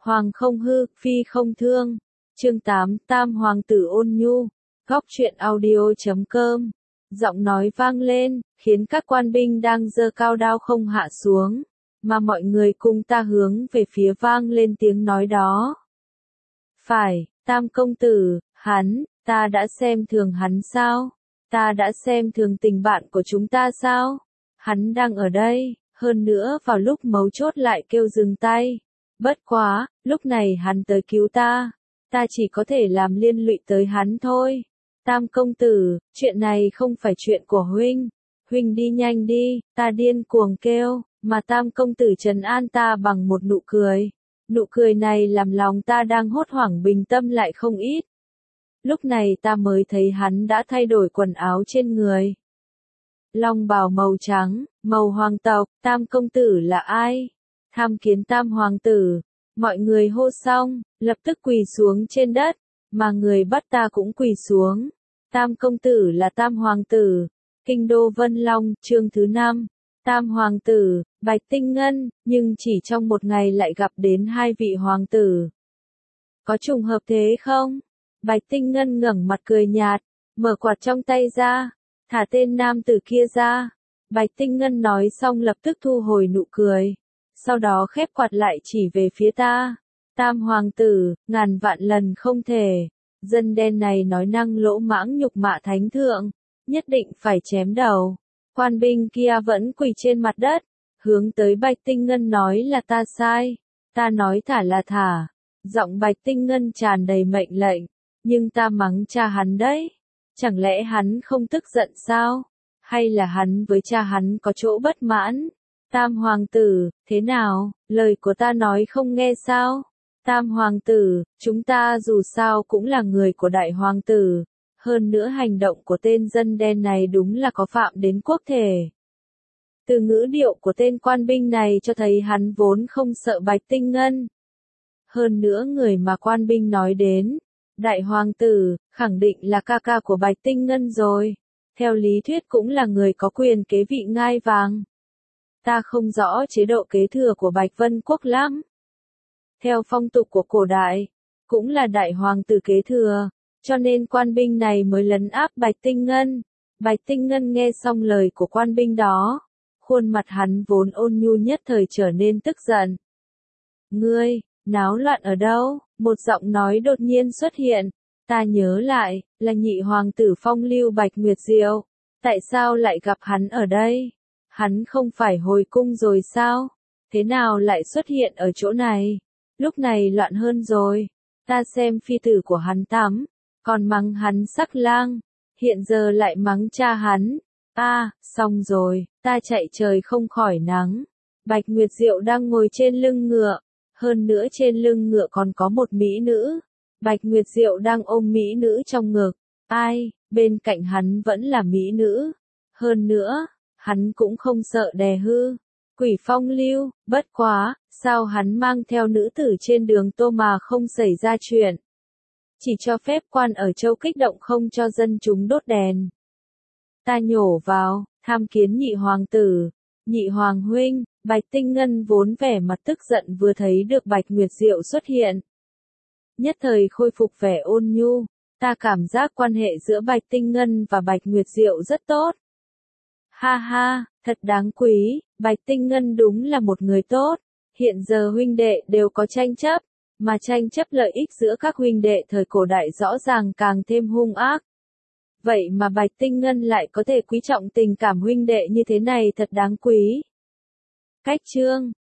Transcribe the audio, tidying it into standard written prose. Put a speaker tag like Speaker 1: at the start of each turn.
Speaker 1: Hoàng không hư, phi không thương. Chương 8, Tam Hoàng tử ôn nhu. Góc truyện audio.com. Giọng nói vang lên, khiến các quan binh đang giơ cao đao không hạ xuống, mà mọi người cùng ta hướng về phía vang lên tiếng nói đó. Phải, Tam công tử, ta đã xem thường hắn sao? Ta đã xem thường tình bạn của chúng ta sao? Hắn đang ở đây, hơn nữa vào lúc mấu chốt lại kêu dừng tay. Bất quá, lúc này hắn tới cứu ta chỉ có thể làm liên lụy tới hắn thôi. Tam công tử, chuyện này không phải chuyện của huynh đi nhanh đi, ta điên cuồng kêu, mà Tam công tử trấn an ta bằng một nụ cười. Nụ cười này làm lòng ta đang hốt hoảng bình tâm lại không ít. Lúc này ta mới thấy hắn đã thay đổi quần áo trên người. Long bào màu trắng, màu hoàng tộc. Tam công tử là ai? Tham kiến Tam hoàng tử. Mọi người hô xong, lập tức quỳ xuống trên đất, mà người bắt ta cũng quỳ xuống. Tam công tử là Tam hoàng tử. Kinh đô Vân Long, chương thứ 5. Tam hoàng tử, Bạch Tinh Ngân, nhưng chỉ trong một ngày lại gặp đến hai vị hoàng tử. Có trùng hợp thế không? Bạch Tinh Ngân ngẩng mặt cười nhạt, mở quạt trong tay ra, thả tên nam tử kia ra. Bạch Tinh Ngân nói xong lập tức thu hồi nụ cười, sau đó khép quạt lại chỉ về phía ta. Tam hoàng tử, ngàn vạn lần không thể. Dân đen này nói năng lỗ mãng nhục mạ thánh thượng, nhất định phải chém đầu. Quan binh kia vẫn quỳ trên mặt đất, hướng tới Bạch Tinh Ngân nói là ta sai. Ta nói thả là thả. Giọng Bạch Tinh Ngân tràn đầy mệnh lệnh, nhưng ta mắng cha hắn đấy. Chẳng lẽ hắn không tức giận sao? Hay là hắn với cha hắn có chỗ bất mãn? Tam hoàng tử, thế nào, lời của ta nói không nghe sao? Tam hoàng tử, chúng ta dù sao cũng là người của đại hoàng tử. Hơn nữa hành động của tên dân đen này đúng là có phạm đến quốc thể. Từ ngữ điệu của tên quan binh này cho thấy hắn vốn không sợ Bạch Tinh Ngân. Hơn nữa người mà quan binh nói đến, đại hoàng tử, khẳng định là ca ca của Bạch Tinh Ngân rồi. Theo lý thuyết cũng là người có quyền kế vị ngai vàng. Ta không rõ chế độ kế thừa của Bạch Vân Quốc lắm. Theo phong tục của cổ đại, cũng là đại hoàng tử kế thừa, cho nên quan binh này mới lấn áp Bạch Tinh Ngân. Bạch Tinh Ngân nghe xong lời của quan binh đó, khuôn mặt hắn vốn ôn nhu nhất thời trở nên tức giận. Ngươi, náo loạn ở đâu? Một giọng nói đột nhiên xuất hiện. Ta nhớ lại, là nhị hoàng tử phong lưu Bạch Nguyệt Diệu. Tại sao lại gặp hắn ở đây? Hắn không phải hồi cung rồi sao? Thế nào lại xuất hiện ở chỗ này? Lúc này loạn hơn rồi. Ta xem phi tử của hắn tắm, còn mắng hắn sắc lang. Hiện giờ lại mắng cha hắn. Xong rồi, ta chạy trời không khỏi nắng. Bạch Nguyệt Diệu đang ngồi trên lưng ngựa. Hơn nữa trên lưng ngựa còn có một mỹ nữ. Bạch Nguyệt Diệu đang ôm mỹ nữ trong ngực. Bên cạnh hắn vẫn là mỹ nữ. Hơn nữa, hắn cũng không sợ đè hư. Quỷ phong lưu, bất quá, sao hắn mang theo nữ tử trên đường tô mà không xảy ra chuyện. Chỉ cho phép quan ở châu kích động không cho dân chúng đốt đèn. Ta nhổ vào, tham kiến nhị hoàng tử. Nhị hoàng huynh. Bạch Tinh Ngân vốn vẻ mặt tức giận vừa thấy được Bạch Nguyệt Diệu xuất hiện. Nhất thời khôi phục vẻ ôn nhu, ta cảm giác quan hệ giữa Bạch Tinh Ngân và Bạch Nguyệt Diệu rất tốt. Ha ha, thật đáng quý, Bạch Tinh Ngân đúng là một người tốt. Hiện giờ huynh đệ đều có tranh chấp, mà tranh chấp lợi ích giữa các huynh đệ thời cổ đại rõ ràng càng thêm hung ác. Vậy mà Bạch Tinh Ngân lại có thể quý trọng tình cảm huynh đệ như thế này thật đáng quý. Cách chương